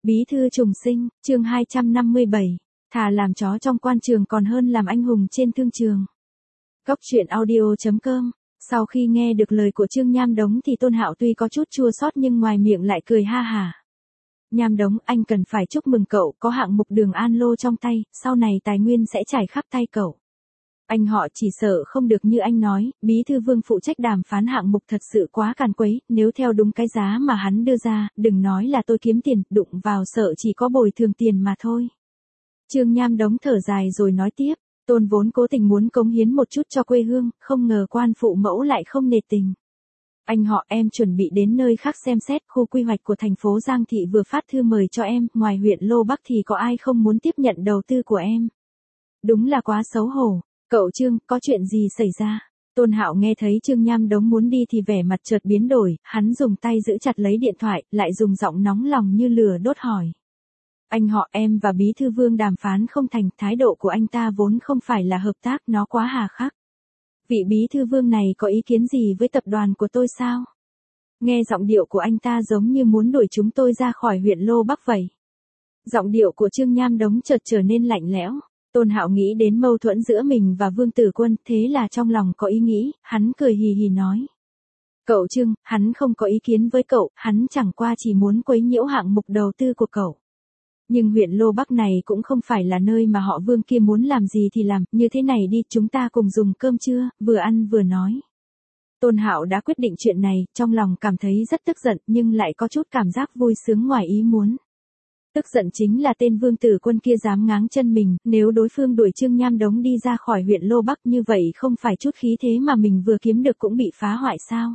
Bí thư trùng sinh, chương 257, thà làm chó trong quan trường còn hơn làm anh hùng trên thương trường. Cốc truyện audio.com. Sau khi nghe được lời của Trương Nham Đống thì Tôn Hạo tuy có chút chua xót nhưng ngoài miệng lại cười ha hả. Nham Đống, anh cần phải chúc mừng cậu có hạng mục đường An Lô trong tay, sau này tài nguyên sẽ trải khắp tay cậu. Anh họ chỉ sợ không được như anh nói, Bí thư Vương phụ trách đàm phán hạng mục thật sự quá càn quấy, nếu theo đúng cái giá mà hắn đưa ra, đừng nói là tôi kiếm tiền, đụng vào sợ chỉ có bồi thường tiền mà thôi. Trương Nham Đống thở dài rồi nói tiếp, Tôn vốn cố tình muốn cống hiến một chút cho quê hương, không ngờ quan phụ mẫu lại không nể tình. Anh họ, em chuẩn bị đến nơi khác xem xét, khu quy hoạch của thành phố Giang Thị vừa phát thư mời cho em, ngoài huyện Lô Bắc thì có ai không muốn tiếp nhận đầu tư của em. Đúng là quá xấu hổ. Cậu Trương, có chuyện gì xảy ra? Tôn Hạo nghe thấy Trương Nham Đống muốn đi thì vẻ mặt chợt biến đổi, hắn dùng tay giữ chặt lấy điện thoại, lại dùng giọng nóng lòng như lửa đốt hỏi. Anh họ, em và Bí thư Vương đàm phán không thành, thái độ của anh ta vốn không phải là hợp tác, nó quá hà khắc. Vị Bí thư Vương này có ý kiến gì với tập đoàn của tôi sao? Nghe giọng điệu của anh ta giống như muốn đuổi chúng tôi ra khỏi huyện Lô Bắc vậy. Giọng điệu của Trương Nham Đống chợt trở nên lạnh lẽo. Tôn Hạo nghĩ đến mâu thuẫn giữa mình và Vương Tử Quân, thế là trong lòng có ý nghĩ, hắn cười hì hì nói. Cậu Trương, hắn không có ý kiến với cậu, hắn chẳng qua chỉ muốn quấy nhiễu hạng mục đầu tư của cậu. Nhưng huyện Lô Bắc này cũng không phải là nơi mà họ Vương kia muốn làm gì thì làm, như thế này đi, chúng ta cùng dùng cơm trưa, vừa ăn vừa nói. Tôn Hạo đã quyết định chuyện này, trong lòng cảm thấy rất tức giận nhưng lại có chút cảm giác vui sướng ngoài ý muốn. Tức giận chính là tên Vương Tử Quân kia dám ngáng chân mình, nếu đối phương đuổi Trương Nham Đống đi ra khỏi huyện Lô Bắc như vậy không phải chút khí thế mà mình vừa kiếm được cũng bị phá hoại sao?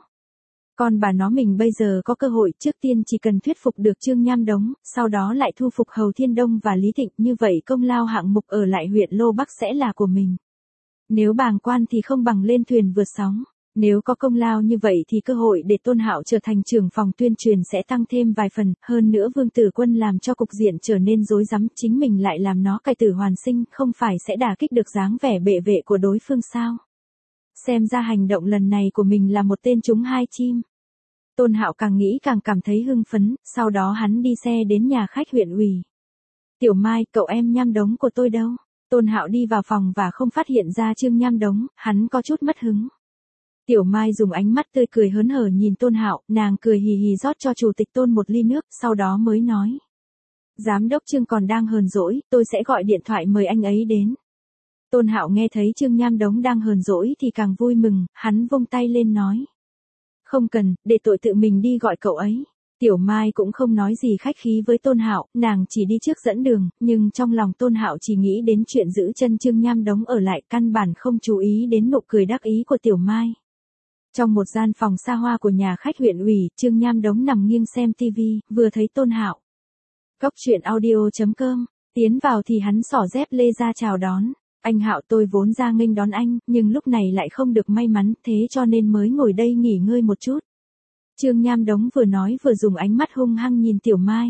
Còn bà nó mình bây giờ có cơ hội, trước tiên chỉ cần thuyết phục được Trương Nham Đống, sau đó lại thu phục Hầu Thiên Đông và Lý Thịnh, như vậy công lao hạng mục ở lại huyện Lô Bắc sẽ là của mình. Nếu bàng quan thì không bằng lên thuyền vượt sóng. Nếu có công lao như vậy thì cơ hội để Tôn Hạo trở thành trưởng phòng tuyên truyền sẽ tăng thêm vài phần, hơn nữa Vương Tử Quân làm cho cục diện trở nên rối rắm, chính mình lại làm nó cải tử hoàn sinh, không phải sẽ đả kích được dáng vẻ bệ vệ của đối phương sao? Xem ra hành động lần này của mình là một tên trúng hai chim. Tôn Hạo càng nghĩ càng cảm thấy hưng phấn, sau đó hắn đi xe đến nhà khách huyện ủy. Tiểu Mai, cậu em Nham Đống của tôi đâu? Tôn Hạo đi vào phòng và không phát hiện ra Trương Nham Đống, hắn có chút mất hứng. Tiểu Mai dùng ánh mắt tươi cười hớn hở nhìn Tôn Hạo, nàng cười hì hì rót cho chủ tịch Tôn một ly nước, sau đó mới nói. Giám đốc Trương còn đang hờn dỗi, tôi sẽ gọi điện thoại mời anh ấy đến. Tôn Hạo nghe thấy Trương Nham Đống đang hờn dỗi thì càng vui mừng, hắn vung tay lên nói. Không cần, để tội tự mình đi gọi cậu ấy. Tiểu Mai cũng không nói gì khách khí với Tôn Hạo, nàng chỉ đi trước dẫn đường, nhưng trong lòng Tôn Hạo chỉ nghĩ đến chuyện giữ chân Trương Nham Đống ở lại, căn bản không chú ý đến nụ cười đắc ý của Tiểu Mai. Trong một gian phòng xa hoa của nhà khách huyện ủy, Trương Nham Đống nằm nghiêng xem TV, vừa thấy Tôn Hạo. Cốc truyện audio.com, tiến vào thì hắn xỏ dép lê ra chào đón. Anh Hạo, tôi vốn ra nghênh đón anh, nhưng lúc này lại không được may mắn, thế cho nên mới ngồi đây nghỉ ngơi một chút. Trương Nham Đống vừa nói vừa dùng ánh mắt hung hăng nhìn Tiểu Mai.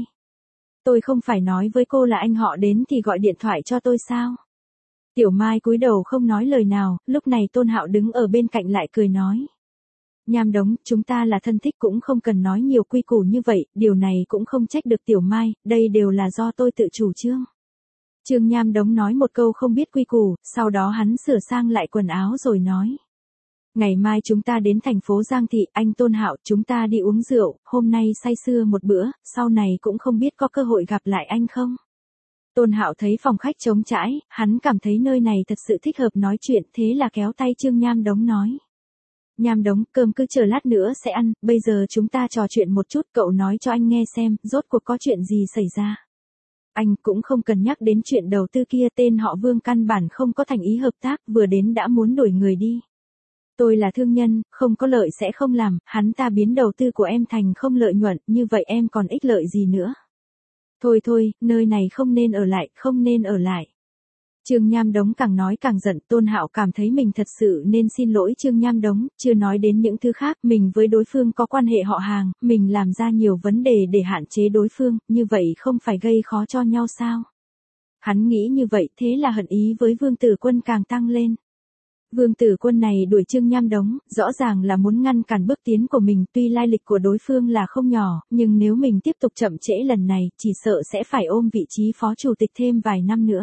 Tôi không phải nói với cô là anh họ đến thì gọi điện thoại cho tôi sao? Tiểu Mai cúi đầu không nói lời nào, lúc này Tôn Hạo đứng ở bên cạnh lại cười nói. Nham Đống, chúng ta là thân thích cũng không cần nói nhiều quy củ như vậy, điều này cũng không trách được Tiểu Mai, đây đều là do tôi tự chủ trương. Trương Nham Đống nói một câu không biết quy củ, sau đó hắn sửa sang lại quần áo rồi nói. Ngày mai chúng ta đến thành phố Giang Thị, anh Tôn Hạo, chúng ta đi uống rượu, hôm nay say sưa một bữa, sau này cũng không biết có cơ hội gặp lại anh không. Tôn Hạo thấy phòng khách trống trải, hắn cảm thấy nơi này thật sự thích hợp nói chuyện, thế là kéo tay Trương Nham Đống nói. Nham Đống, cơm cứ chờ lát nữa sẽ ăn, bây giờ chúng ta trò chuyện một chút, cậu nói cho anh nghe xem, rốt cuộc có chuyện gì xảy ra. Anh cũng không cần nhắc đến chuyện đầu tư kia, tên họ Vương căn bản không có thành ý hợp tác, vừa đến đã muốn đuổi người đi. Tôi là thương nhân, không có lợi sẽ không làm, hắn ta biến đầu tư của em thành không lợi nhuận, như vậy em còn ích lợi gì nữa. Thôi thôi, nơi này không nên ở lại, không nên ở lại. Trương Nham Đống càng nói càng giận, Tôn Hạo cảm thấy mình thật sự nên xin lỗi Trương Nham Đống, chưa nói đến những thứ khác, mình với đối phương có quan hệ họ hàng, mình làm ra nhiều vấn đề để hạn chế đối phương, như vậy không phải gây khó cho nhau sao? Hắn nghĩ như vậy, thế là hận ý với Vương Tử Quân càng tăng lên. Vương Tử Quân này đuổi Trương Nham Đống, rõ ràng là muốn ngăn cản bước tiến của mình, tuy lai lịch của đối phương là không nhỏ, nhưng nếu mình tiếp tục chậm trễ lần này, chỉ sợ sẽ phải ôm vị trí phó chủ tịch thêm vài năm nữa.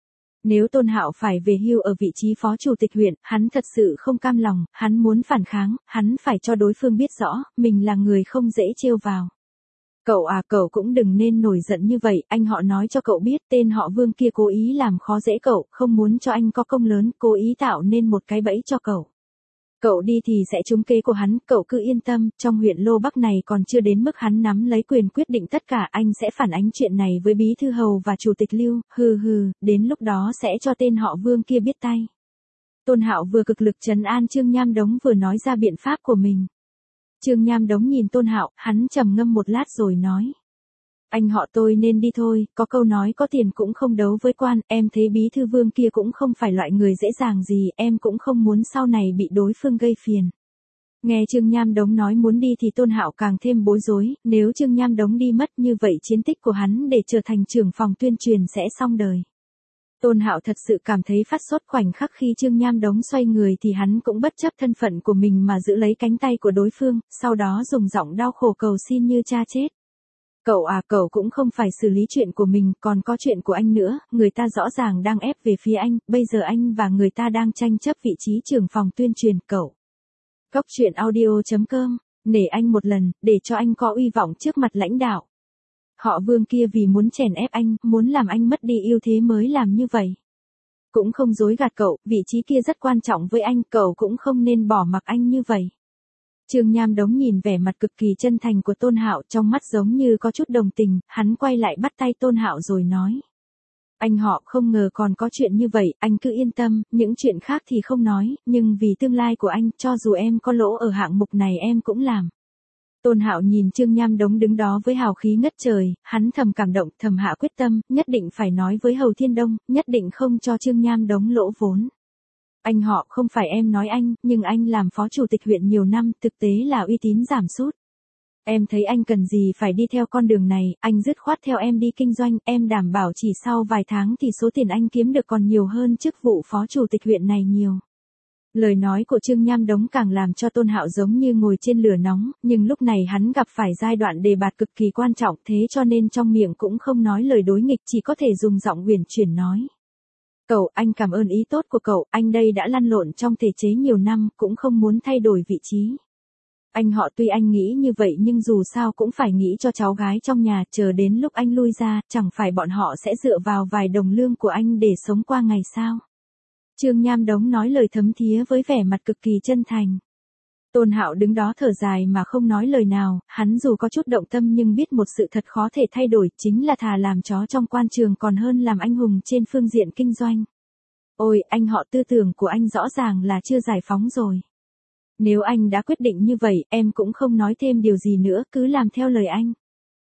Nếu Tôn Hạo phải về hưu ở vị trí phó chủ tịch huyện, hắn thật sự không cam lòng, hắn muốn phản kháng, hắn phải cho đối phương biết rõ, mình là người không dễ trêu vào. Cậu à, cậu cũng đừng nên nổi giận như vậy, anh họ nói cho cậu biết tên họ Vương kia cố ý làm khó dễ cậu, không muốn cho anh có công lớn, cố ý tạo nên một cái bẫy cho cậu. Cậu đi thì sẽ trúng kế của hắn, cậu cứ yên tâm, trong huyện Lô Bắc này còn chưa đến mức hắn nắm lấy quyền quyết định tất cả, anh sẽ phản ánh chuyện này với Bí Thư Hầu và Chủ tịch Lưu, đến lúc đó sẽ cho tên họ Vương kia biết tay. Tôn Hạo vừa cực lực trấn an Trương Nham Đống vừa nói ra biện pháp của mình. Trương Nham Đống nhìn Tôn Hạo, hắn trầm ngâm một lát rồi nói. Anh họ tôi nên đi thôi, có câu nói có tiền cũng không đấu với quan, em thấy Bí Thư Vương kia cũng không phải loại người dễ dàng gì, em cũng không muốn sau này bị đối phương gây phiền. Nghe Trương Nham Đống nói muốn đi thì Tôn Hạo càng thêm bối rối, nếu Trương Nham Đống đi mất như vậy chiến tích của hắn để trở thành trưởng phòng tuyên truyền sẽ xong đời. Tôn Hạo thật sự cảm thấy phát sốt khoảnh khắc khi Trương Nham Đống xoay người thì hắn cũng bất chấp thân phận của mình mà giữ lấy cánh tay của đối phương, sau đó dùng giọng đau khổ cầu xin như cha chết. Cậu à, cậu cũng không phải xử lý chuyện của mình, còn có chuyện của anh nữa, người ta rõ ràng đang ép về phía anh, bây giờ anh và người ta đang tranh chấp vị trí trưởng phòng tuyên truyền, cậu. Góc truyện audio.com, nể anh một lần, để cho anh có uy vọng trước mặt lãnh đạo. Họ Vương kia vì muốn chèn ép anh, muốn làm anh mất đi ưu thế mới làm như vậy. Cũng không dối gạt cậu, vị trí kia rất quan trọng với anh, cậu cũng không nên bỏ mặc anh như vậy. Trương Nham Đống nhìn vẻ mặt cực kỳ chân thành của Tôn Hạo, trong mắt giống như có chút đồng tình, hắn quay lại bắt tay Tôn Hạo rồi nói. Anh họ không ngờ còn có chuyện như vậy, anh cứ yên tâm, những chuyện khác thì không nói, nhưng vì tương lai của anh, cho dù em có lỗ ở hạng mục này em cũng làm. Tôn Hạo nhìn Trương Nham Đống đứng đó với hào khí ngất trời, hắn thầm cảm động, thầm hạ quyết tâm, nhất định phải nói với Hầu Thiên Đông, nhất định không cho Trương Nham Đống lỗ vốn. Anh họ, không phải em nói anh, nhưng anh làm phó chủ tịch huyện nhiều năm, thực tế là uy tín giảm sút. Em thấy anh cần gì phải đi theo con đường này, anh dứt khoát theo em đi kinh doanh, em đảm bảo chỉ sau vài tháng thì số tiền anh kiếm được còn nhiều hơn chức vụ phó chủ tịch huyện này nhiều. Lời nói của Trương Nham Đống càng làm cho Tôn Hạo giống như ngồi trên lửa nóng, nhưng lúc này hắn gặp phải giai đoạn đề bạt cực kỳ quan trọng, thế cho nên trong miệng cũng không nói lời đối nghịch, chỉ có thể dùng giọng uyển chuyển nói. Cậu, anh cảm ơn ý tốt của cậu, anh đây đã lăn lộn trong thể chế nhiều năm, cũng không muốn thay đổi vị trí. Anh họ tuy anh nghĩ như vậy nhưng dù sao cũng phải nghĩ cho cháu gái trong nhà, chờ đến lúc anh lui ra, chẳng phải bọn họ sẽ dựa vào vài đồng lương của anh để sống qua ngày sao. Trương Nham Đống nói lời thấm thía với vẻ mặt cực kỳ chân thành. Tôn Hạo đứng đó thở dài mà không nói lời nào, hắn dù có chút động tâm nhưng biết một sự thật khó thể thay đổi, chính là thà làm chó trong quan trường còn hơn làm anh hùng trên phương diện kinh doanh. Ôi, anh họ, tư tưởng của anh rõ ràng là chưa giải phóng rồi. Nếu anh đã quyết định như vậy, em cũng không nói thêm điều gì nữa, cứ làm theo lời anh.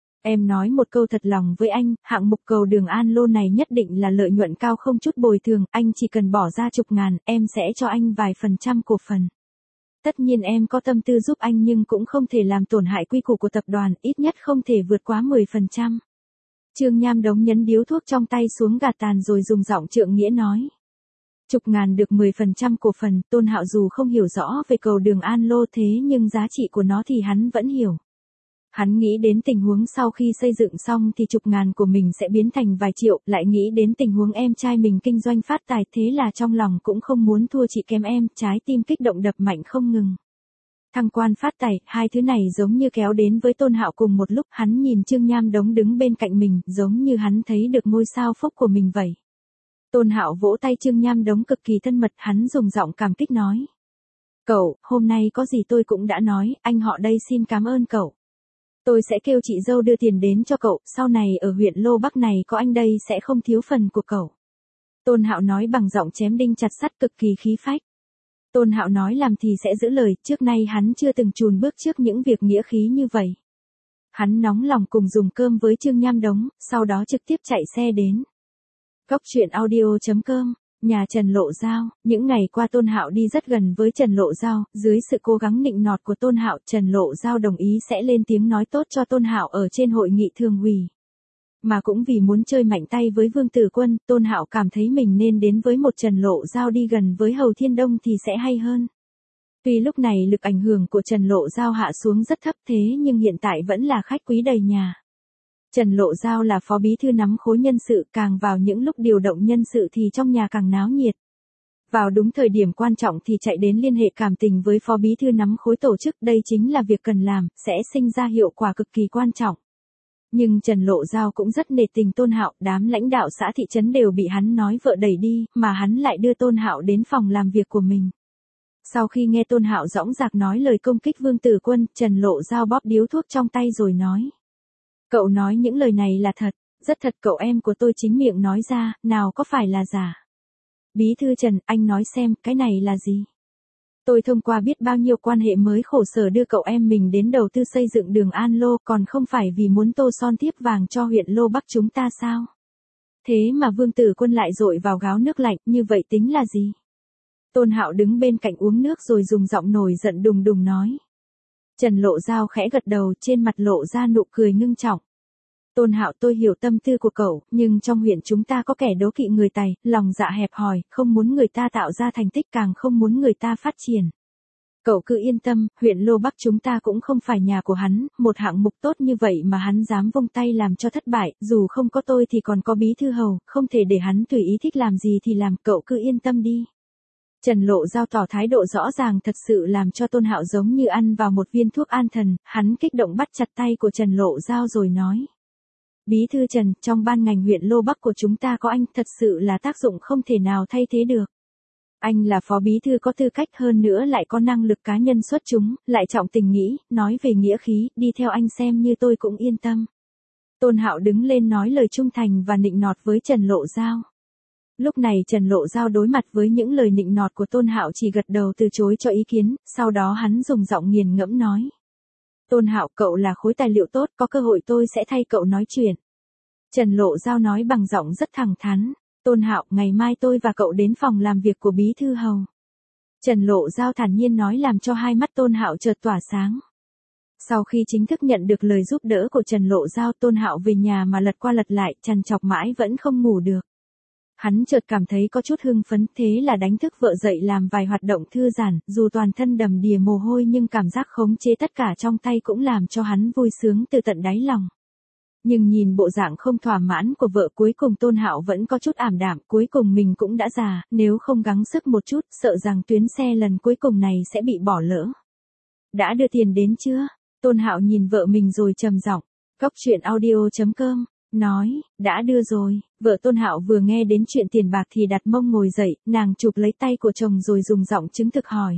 Em nói một câu thật lòng với anh, hạng mục cầu đường An Lô này nhất định là lợi nhuận cao không chút bồi thường, anh chỉ cần bỏ ra chục ngàn, em sẽ cho anh vài % cổ phần. Tất nhiên em có tâm tư giúp anh nhưng cũng không thể làm tổn hại quy củ của tập đoàn, ít nhất không thể vượt quá 10%. Trương Nham Đống nhấn điếu thuốc trong tay xuống gạt tàn rồi dùng giọng trượng nghĩa nói. Chục ngàn được 10% cổ phần, Tôn Hạo dù không hiểu rõ về cầu đường An Lô thế nhưng giá trị của nó thì hắn vẫn hiểu. Hắn nghĩ đến tình huống sau khi xây dựng xong thì chục ngàn của mình sẽ biến thành vài triệu, lại nghĩ đến tình huống em trai mình kinh doanh phát tài, thế là trong lòng cũng không muốn thua chị kém em, trái tim kích động đập mạnh không ngừng. Thăng quan phát tài, hai thứ này giống như kéo đến với Tôn Hạo cùng một lúc, hắn nhìn Trương Nham Đống đứng bên cạnh mình, giống như hắn thấy được ngôi sao phúc của mình vậy. Tôn Hạo vỗ tay Trương Nham Đống cực kỳ thân mật, hắn dùng giọng cảm kích nói. Cậu, hôm nay có gì tôi cũng đã nói, anh họ đây xin cảm ơn cậu. Tôi sẽ kêu chị dâu đưa tiền đến cho cậu, sau này ở huyện Lô Bắc này có anh đây sẽ không thiếu phần của cậu. Tôn Hạo nói bằng giọng chém đinh chặt sắt cực kỳ khí phách. Tôn Hạo nói làm thì sẽ giữ lời, trước nay hắn chưa từng chùn bước trước những việc nghĩa khí như vậy. Hắn nóng lòng cùng dùng cơm với Trương Nham Đống, sau đó trực tiếp chạy xe đến. Góc truyện audio.com, nhà Trần Lộ Giao, những ngày qua Tôn Hạo đi rất gần với Trần Lộ Giao, dưới sự cố gắng nịnh nọt của Tôn Hạo, Trần Lộ Giao đồng ý sẽ lên tiếng nói tốt cho Tôn Hạo ở trên hội nghị thường ủy. Mà cũng vì muốn chơi mạnh tay với Vương Tử Quân, Tôn Hạo cảm thấy mình nên đến với một Trần Lộ Giao đi gần với Hầu Thiên Đông thì sẽ hay hơn. Tuy lúc này lực ảnh hưởng của Trần Lộ Giao hạ xuống rất thấp thế nhưng hiện tại vẫn là khách quý đầy nhà. Trần Lộ Giao là phó bí thư nắm khối nhân sự, càng vào những lúc điều động nhân sự thì trong nhà càng náo nhiệt. Vào đúng thời điểm quan trọng thì chạy đến liên hệ cảm tình với phó bí thư nắm khối tổ chức, đây chính là việc cần làm, sẽ sinh ra hiệu quả cực kỳ quan trọng. Nhưng Trần Lộ Giao cũng rất nể tình Tôn Hạo, đám lãnh đạo xã thị trấn đều bị hắn nói vợ đẩy đi, mà hắn lại đưa Tôn Hạo đến phòng làm việc của mình. Sau khi nghe Tôn Hạo dõng dạc nói lời công kích Vương Tử Quân, Trần Lộ Giao bóp điếu thuốc trong tay rồi nói. Cậu nói những lời này là thật, rất thật, cậu em của tôi chính miệng nói ra, nào có phải là giả. Bí thư Trần, anh nói xem, cái này là gì? Tôi thông qua biết bao nhiêu quan hệ mới khổ sở đưa cậu em mình đến đầu tư xây dựng đường An Lô, còn không phải vì muốn tô son tiếp vàng cho huyện Lô Bắc chúng ta sao? Thế mà Vương Tử Quân lại dội vào gáo nước lạnh, như vậy tính là gì? Tôn Hạo đứng bên cạnh uống nước rồi dùng giọng nổi giận đùng đùng nói. Trần Lộ Giao khẽ gật đầu, trên mặt lộ ra nụ cười ngưng trọng. Tôn Hạo, tôi hiểu tâm tư của cậu, nhưng trong huyện chúng ta có kẻ đố kỵ người tài, lòng dạ hẹp hòi, không muốn người ta tạo ra thành tích, càng không muốn người ta phát triển. Cậu cứ yên tâm, huyện Lô Bắc chúng ta cũng không phải nhà của hắn, một hạng mục tốt như vậy mà hắn dám vung tay làm cho thất bại, dù không có tôi thì còn có Bí thư Hầu, không thể để hắn tùy ý thích làm gì thì làm, cậu cứ yên tâm đi. Trần Lộ Giao tỏ thái độ rõ ràng thật sự làm cho Tôn Hạo giống như ăn vào một viên thuốc an thần, hắn kích động bắt chặt tay của Trần Lộ Giao rồi nói. Bí thư Trần, trong ban ngành huyện Lô Bắc của chúng ta có anh, thật sự là tác dụng không thể nào thay thế được. Anh là phó bí thư có tư cách, hơn nữa lại có năng lực cá nhân xuất chúng, lại trọng tình nghĩa, nói về nghĩa khí, đi theo anh xem như tôi cũng yên tâm. Tôn Hạo đứng lên nói lời trung thành và nịnh nọt với Trần Lộ Giao. Lúc này Trần Lộ Giao đối mặt với những lời nịnh nọt của Tôn Hạo chỉ gật đầu từ chối cho ý kiến, sau đó hắn dùng giọng nghiền ngẫm nói. Tôn Hạo, cậu là khối tài liệu tốt, có cơ hội tôi sẽ thay cậu nói chuyện. Trần Lộ Giao nói bằng giọng rất thẳng thắn. Tôn Hạo, ngày mai tôi và cậu đến phòng làm việc của Bí thư Hầu. Trần Lộ Giao thản nhiên nói làm cho hai mắt Tôn Hạo chợt tỏa sáng. Sau khi chính thức nhận được lời giúp đỡ của Trần Lộ Giao, Tôn Hạo về nhà mà lật qua lật lại, trằn trọc mãi vẫn không ngủ được. Hắn chợt cảm thấy có chút hưng phấn, thế là đánh thức vợ dậy làm vài hoạt động thư giãn, dù toàn thân đầm đìa mồ hôi nhưng cảm giác khống chế tất cả trong tay cũng làm cho hắn vui sướng từ tận đáy lòng. Nhưng nhìn bộ dạng không thỏa mãn của vợ, cuối cùng Tôn Hạo vẫn có chút ảm đạm, cuối cùng mình cũng đã già, nếu không gắng sức một chút, sợ rằng tuyến xe lần cuối cùng này sẽ bị bỏ lỡ. Đã đưa tiền đến chưa? Tôn Hạo nhìn vợ mình rồi trầm giọng. Goctruyện.audio.com nói, đã đưa rồi. Vợ Tôn Hạo vừa nghe đến chuyện tiền bạc thì đặt mông ngồi dậy, nàng chụp lấy tay của chồng rồi dùng giọng chứng thực hỏi.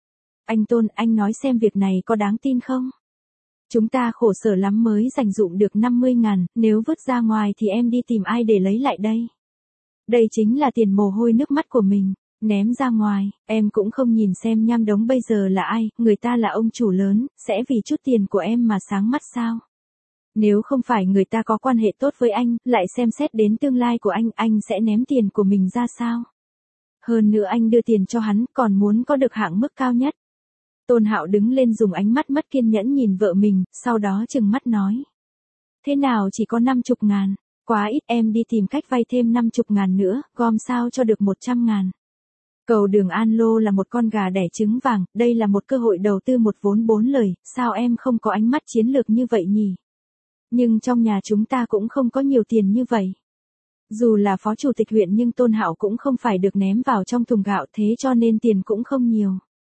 Anh Tôn, anh nói xem việc này có đáng tin không? Chúng ta khổ sở lắm mới dành dụm được 50.000, nếu vứt ra ngoài thì em đi tìm ai để lấy lại đây? Đây chính là tiền mồ hôi nước mắt của mình, ném ra ngoài, em cũng không nhìn xem Nham Đống bây giờ là ai, người ta là ông chủ lớn, sẽ vì chút tiền của em mà sáng mắt sao? Nếu không phải người ta có quan hệ tốt với anh, lại xem xét đến tương lai của anh sẽ ném tiền của mình ra sao? Hơn nữa anh đưa tiền cho hắn, còn muốn có được hạng mức cao nhất. Tôn Hạo đứng lên dùng ánh mắt mất kiên nhẫn nhìn vợ mình, sau đó trừng mắt nói. Thế nào chỉ có 50.000, quá ít, em đi tìm cách vay thêm 50.000 nữa, gom sao cho được 100.000. Cầu đường An Lô là một con gà đẻ trứng vàng, đây là một cơ hội đầu tư một vốn 4 lời, sao em không có ánh mắt chiến lược như vậy nhỉ? Nhưng trong nhà chúng ta cũng không có nhiều tiền như vậy. Dù là phó chủ tịch huyện nhưng Tôn Hạo cũng không phải được ném vào trong thùng gạo, thế cho nên tiền cũng không nhiều.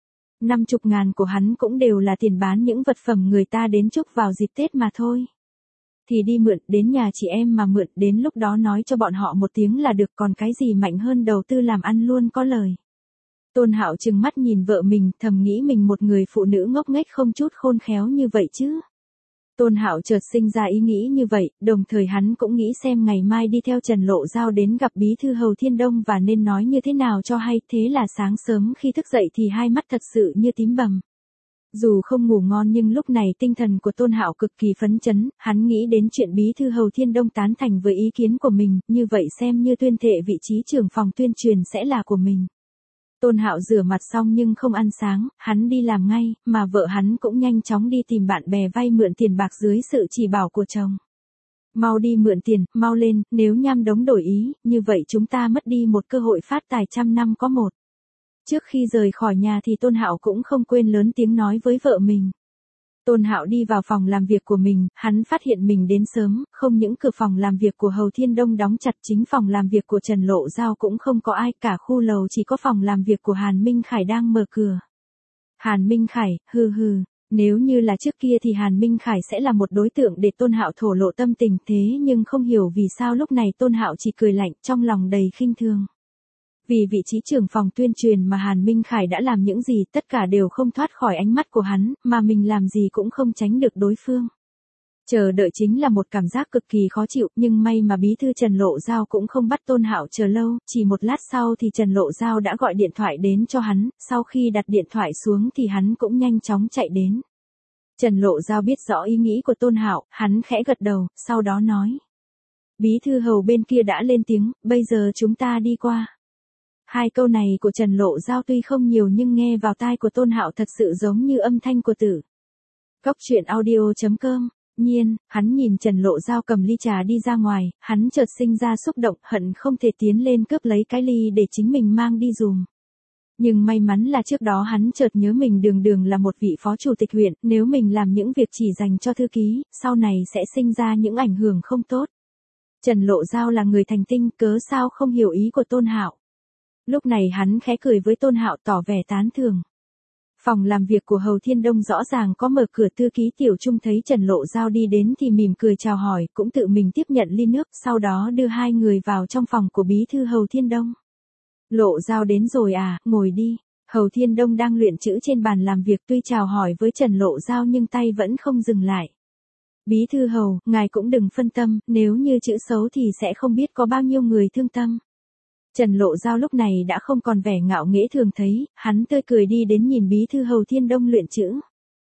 50.000 của hắn cũng đều là tiền bán những vật phẩm người ta đến chúc vào dịp Tết mà thôi. Thì đi mượn, đến nhà chị em mà mượn, đến lúc đó nói cho bọn họ một tiếng là được, còn cái gì mạnh hơn đầu tư làm ăn luôn có lời. Tôn Hạo trừng mắt nhìn vợ mình, thầm nghĩ mình một người phụ nữ ngốc nghếch không chút khôn khéo như vậy chứ. Tôn Hạo chợt sinh ra ý nghĩ như vậy, đồng thời hắn cũng nghĩ xem ngày mai đi theo Trần Lộ Giao đến gặp Bí thư Hầu Thiên Đông và nên nói như thế nào cho hay, thế là sáng sớm khi thức dậy thì hai mắt thật sự như tím bầm. Dù không ngủ ngon nhưng lúc này tinh thần của Tôn Hạo cực kỳ phấn chấn, hắn nghĩ đến chuyện Bí thư Hầu Thiên Đông tán thành với ý kiến của mình, như vậy xem như tuyên thệ vị trí trưởng phòng tuyên truyền sẽ là của mình. Tôn Hạo rửa mặt xong nhưng không ăn sáng, hắn đi làm ngay, mà vợ hắn cũng nhanh chóng đi tìm bạn bè vay mượn tiền bạc dưới sự chỉ bảo của chồng. Mau đi mượn tiền, mau lên, nếu Nham Đống đổi ý, như vậy chúng ta mất đi một cơ hội phát tài 100 năm có một. Trước khi rời khỏi nhà thì Tôn Hạo cũng không quên lớn tiếng nói với vợ mình. Tôn Hạo đi vào phòng làm việc của mình, hắn phát hiện mình đến sớm, không những cửa phòng làm việc của Hầu Thiên Đông đóng chặt, chính phòng làm việc của Trần Lộ Giao cũng không có ai, cả khu lầu chỉ có phòng làm việc của Hàn Minh Khải đang mở cửa. Hàn Minh Khải, hừ hừ, nếu như là trước kia thì Hàn Minh Khải sẽ là một đối tượng để Tôn Hạo thổ lộ tâm tình, thế nhưng không hiểu vì sao lúc này Tôn Hạo chỉ cười lạnh, trong lòng đầy khinh thường. Vì vị trí trưởng phòng tuyên truyền mà Hàn Minh Khải đã làm những gì, tất cả đều không thoát khỏi ánh mắt của hắn, mà mình làm gì cũng không tránh được đối phương. Chờ đợi chính là một cảm giác cực kỳ khó chịu, nhưng may mà bí thư Trần Lộ Giao cũng không bắt Tôn Hạo chờ lâu, chỉ một lát sau thì Trần Lộ Giao đã gọi điện thoại đến cho hắn, sau khi đặt điện thoại xuống thì hắn cũng nhanh chóng chạy đến. Trần Lộ Giao biết rõ ý nghĩ của Tôn Hạo, hắn khẽ gật đầu, sau đó nói. Bí thư Hầu bên kia đã lên tiếng, bây giờ chúng ta đi qua. Hai câu này của Trần Lộ Giao tuy không nhiều nhưng nghe vào tai của Tôn Hạo thật sự giống như âm thanh của tử. Cóc truyện audio.com. Nhiên, hắn nhìn Trần Lộ Giao cầm ly trà đi ra ngoài, hắn chợt sinh ra xúc động, hận không thể tiến lên cướp lấy cái ly để chính mình mang đi dùm. Nhưng may mắn là trước đó hắn chợt nhớ mình đường là một vị phó chủ tịch huyện, nếu mình làm những việc chỉ dành cho thư ký, sau này sẽ sinh ra những ảnh hưởng không tốt. Trần Lộ Giao là người thành tinh, cớ sao không hiểu ý của Tôn Hạo. Lúc này hắn khẽ cười với Tôn Hạo tỏ vẻ tán thưởng. Phòng làm việc của Hầu Thiên Đông rõ ràng có mở cửa, thư ký Tiểu Trung thấy Trần Lộ Giao đi đến thì mỉm cười chào hỏi, cũng tự mình tiếp nhận ly nước, sau đó đưa hai người vào trong phòng của bí thư Hầu Thiên Đông. Lộ Giao đến rồi à, ngồi đi. Hầu Thiên Đông đang luyện chữ trên bàn làm việc, tuy chào hỏi với Trần Lộ Giao nhưng tay vẫn không dừng lại. Bí thư Hầu, ngài cũng đừng phân tâm, nếu như chữ xấu thì sẽ không biết có bao nhiêu người thương tâm. Trần Lộ Giao lúc này đã không còn vẻ ngạo nghễ thường thấy, hắn tươi cười đi đến nhìn bí thư Hầu Thiên Đông luyện chữ.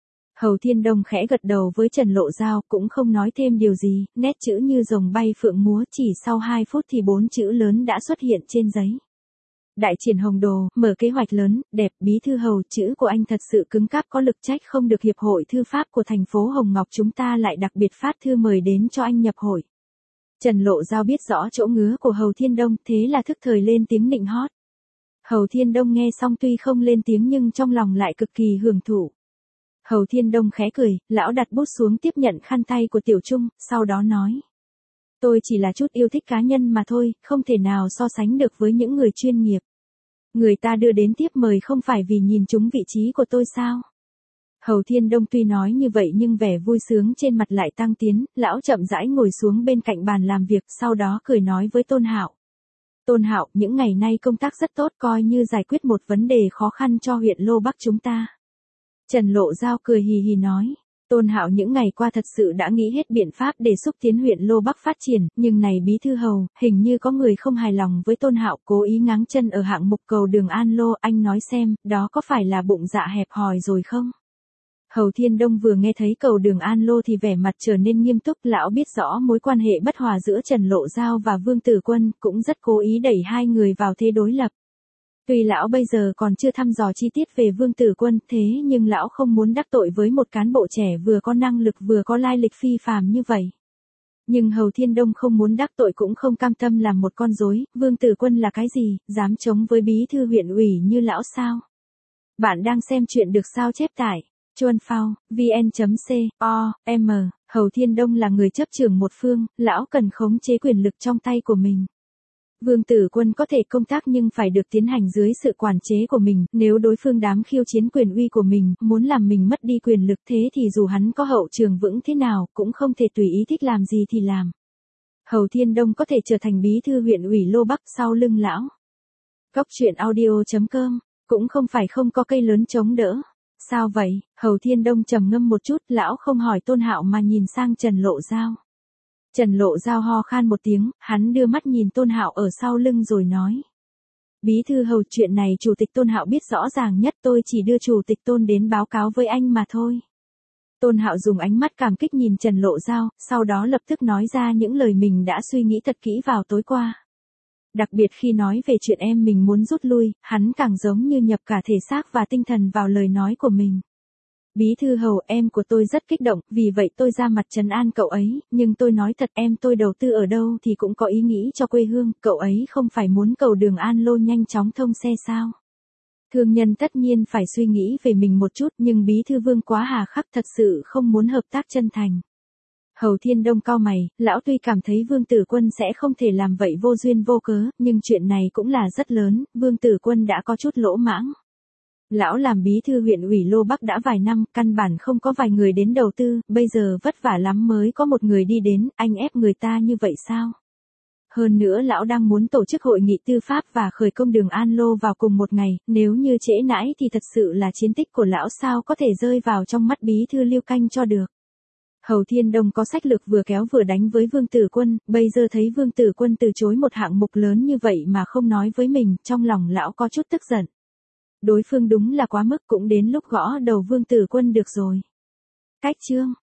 Hầu Thiên Đông khẽ gật đầu với Trần Lộ Giao, cũng không nói thêm điều gì, nét chữ như rồng bay phượng múa, chỉ sau 2 phút thì 4 chữ lớn đã xuất hiện trên giấy. Đại triển hồng đồ, mở kế hoạch lớn, đẹp, bí thư Hầu, chữ của anh thật sự cứng cáp có lực, trách không được Hiệp hội Thư pháp của thành phố Hồng Ngọc chúng ta lại đặc biệt phát thư mời đến cho anh nhập hội. Trần Lộ Giao biết rõ chỗ ngứa của Hầu Thiên Đông, thế là thức thời lên tiếng nịnh hót. Hầu Thiên Đông nghe xong tuy không lên tiếng nhưng trong lòng lại cực kỳ hưởng thụ. Hầu Thiên Đông khẽ cười, lão đặt bút xuống tiếp nhận khăn tay của Tiểu Trung, sau đó nói. Tôi chỉ là chút yêu thích cá nhân mà thôi, không thể nào so sánh được với những người chuyên nghiệp. Người ta đưa đến tiếp mời không phải vì nhìn trúng vị trí của tôi sao? Hầu Thiên Đông tuy nói như vậy nhưng vẻ vui sướng trên mặt lại tăng tiến, lão chậm rãi ngồi xuống bên cạnh bàn làm việc, sau đó cười nói với Tôn Hạo. Tôn Hạo, những ngày nay công tác rất tốt, coi như giải quyết một vấn đề khó khăn cho huyện Lô Bắc chúng ta. Trần Lộ Giao cười hì hì nói. Tôn Hạo những ngày qua thật sự đã nghĩ hết biện pháp để xúc tiến huyện Lô Bắc phát triển, nhưng này bí thư Hầu, hình như có người không hài lòng với Tôn Hạo, cố ý ngáng chân ở hạng mục cầu đường An Lô, anh nói xem, đó có phải là bụng dạ hẹp hòi rồi không? Hầu Thiên Đông vừa nghe thấy cầu đường An Lô thì vẻ mặt trở nên nghiêm túc, lão biết rõ mối quan hệ bất hòa giữa Trần Lộ Giao và Vương Tử Quân, cũng rất cố ý đẩy hai người vào thế đối lập. Tuy lão bây giờ còn chưa thăm dò chi tiết về Vương Tử Quân, thế nhưng lão không muốn đắc tội với một cán bộ trẻ vừa có năng lực vừa có lai lịch phi phàm như vậy. Nhưng Hầu Thiên Đông không muốn đắc tội cũng không cam tâm làm một con rối, Vương Tử Quân là cái gì, dám chống với bí thư huyện ủy như lão sao? Bạn đang xem chuyện được sao chép tải. Chuan Phao, vn.com, Hầu Thiên Đông là người chấp trưởng một phương, lão cần khống chế quyền lực trong tay của mình. Vương Tử Quân có thể công tác nhưng phải được tiến hành dưới sự quản chế của mình, nếu đối phương dám khiêu chiến quyền uy của mình, muốn làm mình mất đi quyền lực thế thì dù hắn có hậu trường vững thế nào, cũng không thể tùy ý thích làm gì thì làm. Hầu Thiên Đông có thể trở thành bí thư huyện ủy Lô Bắc sau lưng lão. Cóc truyện audio.com, cũng không phải không có cây lớn chống đỡ. Sao vậy? Hầu Thiên Đông trầm ngâm một chút, lão không hỏi Tôn Hạo mà nhìn sang Trần Lộ Giao. Trần Lộ Giao ho khan một tiếng, hắn đưa mắt nhìn Tôn Hạo ở sau lưng rồi nói. Bí thư Hầu, chuyện này Chủ tịch Tôn Hạo biết rõ ràng nhất, tôi chỉ đưa Chủ tịch Tôn đến báo cáo với anh mà thôi. Tôn Hạo dùng ánh mắt cảm kích nhìn Trần Lộ Giao, sau đó lập tức nói ra những lời mình đã suy nghĩ thật kỹ vào tối qua. Đặc biệt khi nói về chuyện em mình muốn rút lui, hắn càng giống như nhập cả thể xác và tinh thần vào lời nói của mình. Bí thư Hầu, em của tôi rất kích động, vì vậy tôi ra mặt trấn an cậu ấy, nhưng tôi nói thật em tôi đầu tư ở đâu thì cũng có ý nghĩ cho quê hương, cậu ấy không phải muốn cầu đường An Lô nhanh chóng thông xe sao? Thương nhân tất nhiên phải suy nghĩ về mình một chút, nhưng Bí thư Vương quá hà khắc, thật sự không muốn hợp tác chân thành. Hầu Thiên Đông cau mày, lão tuy cảm thấy Vương Tử Quân sẽ không thể làm vậy vô duyên vô cớ, nhưng chuyện này cũng là rất lớn, Vương Tử Quân đã có chút lỗ mãng. Lão làm bí thư huyện ủy Lô Bắc đã vài năm, căn bản không có vài người đến đầu tư, bây giờ vất vả lắm mới có một người đi đến, anh ép người ta như vậy sao? Hơn nữa lão đang muốn tổ chức hội nghị tư pháp và khởi công đường An Lô vào cùng một ngày, nếu như trễ nãi thì thật sự là chiến tích của lão sao có thể rơi vào trong mắt bí thư Lưu Canh cho được. Hầu Thiên Đông có sách lược vừa kéo vừa đánh với Vương Tử Quân, bây giờ thấy Vương Tử Quân từ chối một hạng mục lớn như vậy mà không nói với mình, trong lòng lão có chút tức giận. Đối phương đúng là quá mức, cũng đến lúc gõ đầu Vương Tử Quân được rồi. Cách chương